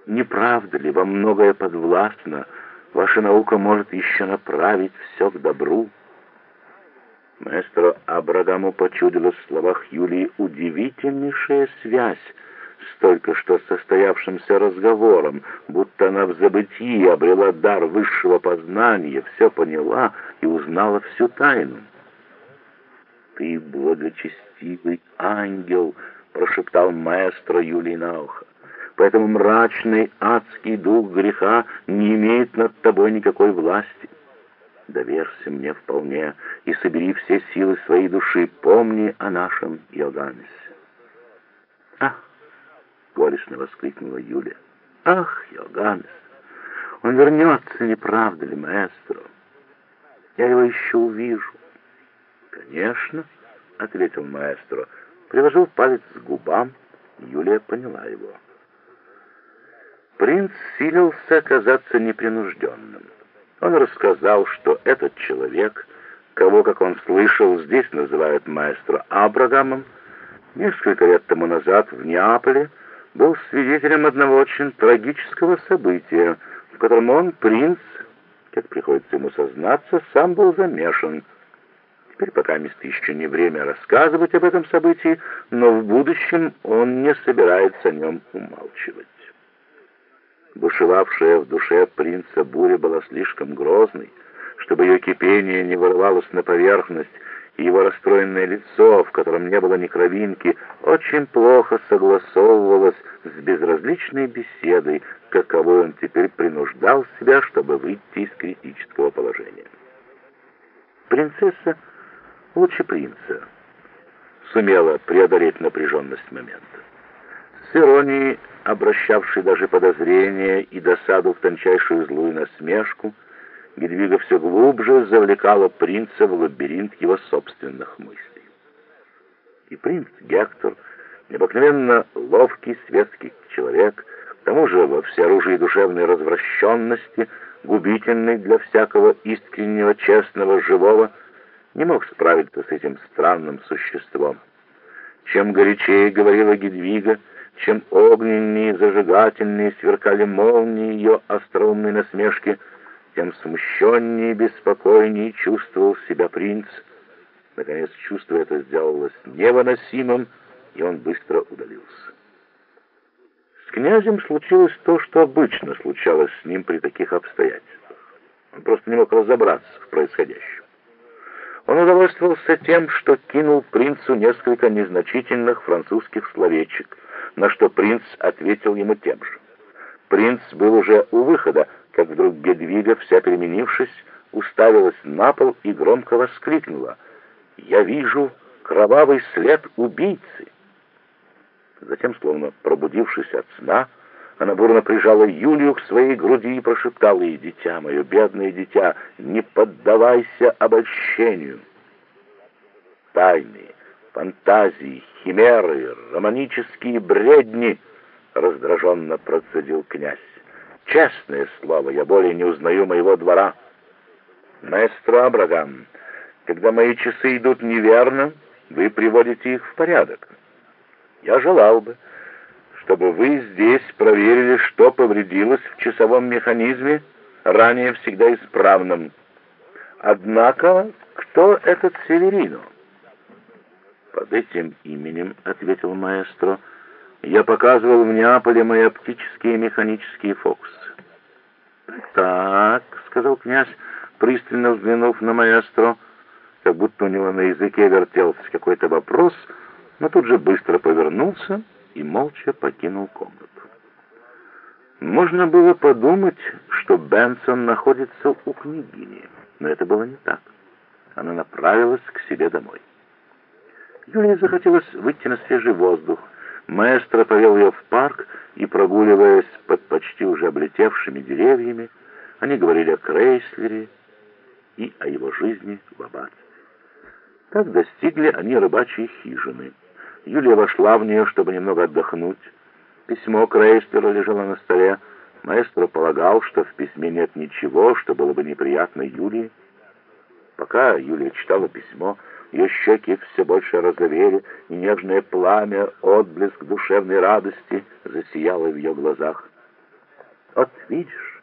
Не правда ли, вам многое подвластно? Ваша наука может еще направить все к добру. Маэстро Абрагаму почудилась в словах Юлии удивительнейшая связь с только что состоявшимся разговором, будто она в забытии обрела дар высшего познания, все поняла и узнала всю тайну. «Ты благочестивый ангел», — прошептал маэстро Юлии на ухо. «Поэтому мрачный адский дух греха не имеет над тобой никакой власти. Доверься мне вполне и собери все силы своей души. Помни о нашем Иоганнесе». «Ах!» — горестно воскликнула Юлия. «Ах, Иоганнес! Он вернется, не правда ли, маэстро? Я его еще увижу». «Конечно», — ответил маэстро, приложил палец к губам. Юлия поняла его. Принц силился казаться непринужденным. Он рассказал, что этот человек, кого, как он слышал, здесь называют маэстро Абрагамом, несколько лет тому назад в Неаполе был свидетелем одного очень трагического события, в котором он, принц, как приходится ему сознаться, сам был замешан. Теперь пока еще не время рассказывать об этом событии, но в будущем он не собирается о нем умалчивать. Бушевавшая в душе принца буря была слишком грозной, чтобы ее кипение не вырвалось на поверхность, и его расстроенное лицо, в котором не было ни кровинки, очень плохо согласовывалось с безразличной беседой, каковой он теперь принуждал себя, чтобы выйти из критического положения. Принцесса лучше принца сумела преодолеть напряженность момента. С иронией, обращавшей даже подозрения и досаду в тончайшую злую насмешку, Гедвига все глубже завлекала принца в лабиринт его собственных мыслей. И принц Гектор, необыкновенно ловкий светский человек, к тому же во всеоружии душевной развращенности, губительный для всякого искреннего, честного, живого, не мог справиться с этим странным существом. Чем горячее говорила Гедвига, чем огненнее, зажигательнее сверкали молнии ее остроумной насмешки, тем смущеннее и беспокойнее чувствовал себя принц. Наконец, чувство это сделалось невыносимым, и он быстро удалился. С князем случилось то, что обычно случалось с ним при таких обстоятельствах. Он просто не мог разобраться в происходящем. Он удовольствовался тем, что кинул принцу несколько незначительных французских словечек, на что принц ответил ему тем же. Принц был уже у выхода, как вдруг Гедвига, вся переменившись, уставилась на пол и громко воскликнула: «Я вижу кровавый след убийцы!» Затем, словно пробудившись от сна, она бурно прижала Юлию к своей груди и прошептала ей: «Дитя мое, бедное дитя, не поддавайся обольщению». «Тайны, фантазии, химеры, романические бредни», — раздраженно процедил князь. «Честное слово, я более не узнаю моего двора. Маэстро Абрагам, когда мои часы идут неверно, вы приводите их в порядок. Я желал бы, чтобы вы здесь проверили, что повредилось в часовом механизме, ранее всегда исправном. Однако, кто этот Северино?» «Под этим именем, — ответил маэстро, — я показывал в Неаполе мои оптические и механические фокусы». «Так, — сказал князь, пристально взглянув на маэстро, как будто у него на языке вертелся какой-то вопрос, но тут же быстро повернулся и молча покинул комнату. Можно было подумать, что Бенсон находится у княгини, но это было не так. Она направилась к себе домой. Юлии захотелось выйти на свежий воздух. Маэстро повел ее в парк, и, прогуливаясь под почти уже облетевшими деревьями, они говорили о Крейслере и о его жизни в аббатстве. Так достигли они рыбачьей хижины. Юлия вошла в нее, чтобы немного отдохнуть. Письмо Крейслера лежало на столе. Маэстро полагал, что в письме нет ничего, что было бы неприятно Юлии. Пока Юлия читала письмо, ее щеки все больше розовели, и нежное пламя, отблеск душевной радости засияло в ее глазах. Вот видишь.